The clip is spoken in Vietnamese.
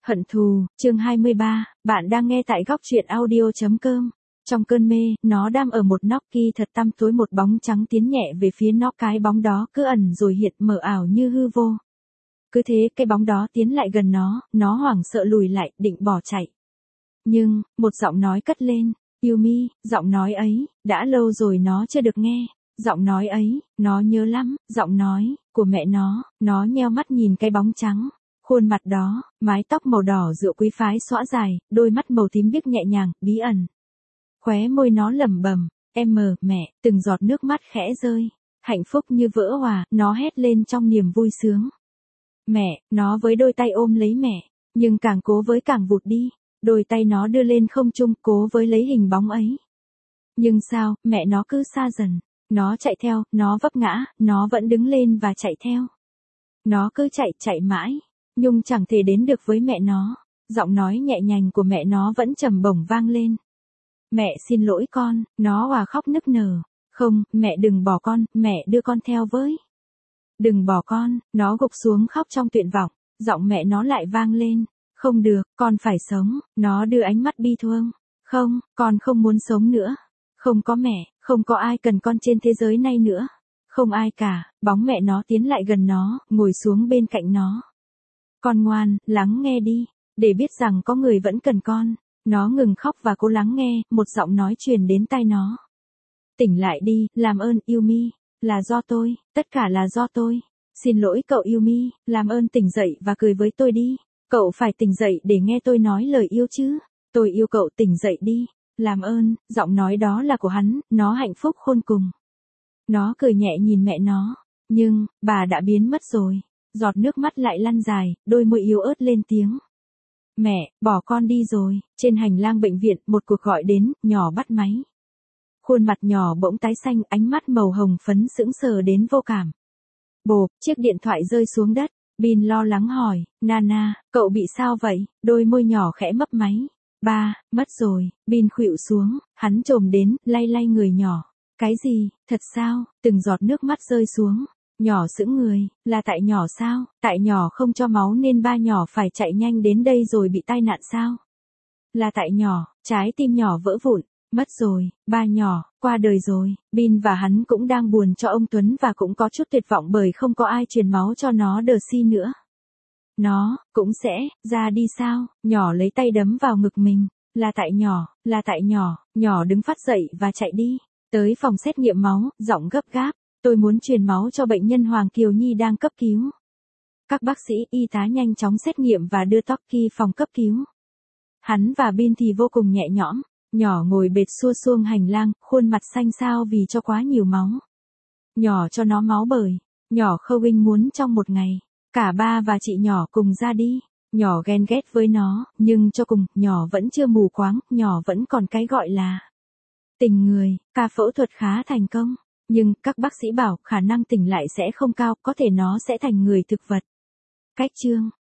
Hận thù, chương 23, bạn đang nghe tại góc truyện audio.com. Trong cơn mê, nó đang ở một nóc kia thật tăm tối, một bóng trắng tiến nhẹ về phía nó, cái bóng đó cứ ẩn rồi hiện mờ ảo như hư vô. Cứ thế cái bóng đó tiến lại gần nó hoảng sợ lùi lại, định bỏ chạy. Nhưng, một giọng nói cất lên, Yumi, giọng nói ấy, đã lâu rồi nó chưa được nghe. Giọng nói ấy, nó nhớ lắm, giọng nói của mẹ nó nheo mắt nhìn cái bóng trắng. Khuôn mặt đó, mái tóc màu đỏ rượu quý phái xõa dài, đôi mắt màu tím biếc nhẹ nhàng, bí ẩn. Khóe môi nó lẩm bẩm, mẹ, từng giọt nước mắt khẽ rơi. Hạnh phúc như vỡ hòa, nó hét lên trong niềm vui sướng. Mẹ, nó với đôi tay ôm lấy mẹ, nhưng càng cố với càng vụt đi. Đôi tay nó đưa lên không trung, cố với lấy hình bóng ấy. Nhưng sao, mẹ nó cứ xa dần. Nó chạy theo, nó vấp ngã, nó vẫn đứng lên và chạy theo. Nó cứ chạy mãi. Nhung chẳng thể đến được với mẹ nó. Giọng nói nhẹ nhàng của mẹ nó vẫn trầm bổng vang lên. Mẹ xin lỗi con, nó òa khóc nức nở. Không, mẹ đừng bỏ con, mẹ đưa con theo với. Đừng bỏ con, nó gục xuống khóc trong tuyệt vọng. Giọng mẹ nó lại vang lên. Không được, con phải sống. Nó đưa ánh mắt bi thương. Không, con không muốn sống nữa. Không có mẹ, không có ai cần con trên thế giới này nữa. Không ai cả. Bóng mẹ nó tiến lại gần nó, ngồi xuống bên cạnh nó. Con ngoan, lắng nghe đi, để biết rằng có người vẫn cần con. Nó ngừng khóc và cố lắng nghe, một giọng nói truyền đến tai nó. Tỉnh lại đi, làm ơn Yumi, là do tôi, tất cả là do tôi. Xin lỗi cậu Yumi, làm ơn tỉnh dậy và cười với tôi đi. Cậu phải tỉnh dậy để nghe tôi nói lời yêu chứ. Tôi yêu cậu, tỉnh dậy đi. Làm ơn, giọng nói đó là của hắn, nó hạnh phúc khôn cùng. Nó cười nhẹ nhìn mẹ nó, nhưng, bà đã biến mất rồi. Giọt nước mắt lại lăn dài, đôi môi yếu ớt lên tiếng. Mẹ, bỏ con đi rồi. Trên hành lang bệnh viện, một cuộc gọi đến, nhỏ bắt máy. Khuôn mặt nhỏ bỗng tái xanh, ánh mắt màu hồng phấn sững sờ đến vô cảm. Bộp, chiếc điện thoại rơi xuống đất. Bin lo lắng hỏi, Nana, cậu bị sao vậy? Đôi môi nhỏ khẽ mấp máy. Ba, mất rồi. Bin khuỵu xuống, hắn chồm đến, lay lay người nhỏ. Cái gì, thật sao? Từng giọt nước mắt rơi xuống. Nhỏ sững người, là tại nhỏ sao? Tại nhỏ không cho máu nên ba nhỏ phải chạy nhanh đến đây rồi bị tai nạn sao? Là tại nhỏ, trái tim nhỏ vỡ vụn, mất rồi, ba nhỏ, qua đời rồi. Bin và hắn cũng đang buồn cho ông Tuấn và cũng có chút tuyệt vọng bởi không có ai truyền máu cho nó Đờ-si nữa. Nó, cũng sẽ, ra đi sao? Nhỏ lấy tay đấm vào ngực mình. Là tại nhỏ đứng phát dậy và chạy đi. Tới phòng xét nghiệm máu, giọng gấp gáp. Tôi muốn truyền máu cho bệnh nhân Hoàng Kiều Nhi đang cấp cứu. Các bác sĩ, y tá nhanh chóng xét nghiệm và đưa Toki phòng cấp cứu. Hắn và Bin thì vô cùng nhẹ nhõm. Nhỏ ngồi bệt xua xuông hành lang, khuôn mặt xanh xao vì cho quá nhiều máu. Nhỏ cho nó máu bởi. Nhỏ khâu Vinh muốn trong một ngày. Cả ba và chị nhỏ cùng ra đi. Nhỏ ghen ghét với nó, nhưng cho cùng, nhỏ vẫn chưa mù quáng, nhỏ vẫn còn cái gọi là tình người. Ca phẫu thuật khá thành công. Nhưng, các bác sĩ bảo, khả năng tỉnh lại sẽ không cao, có thể nó sẽ thành người thực vật. Cách chương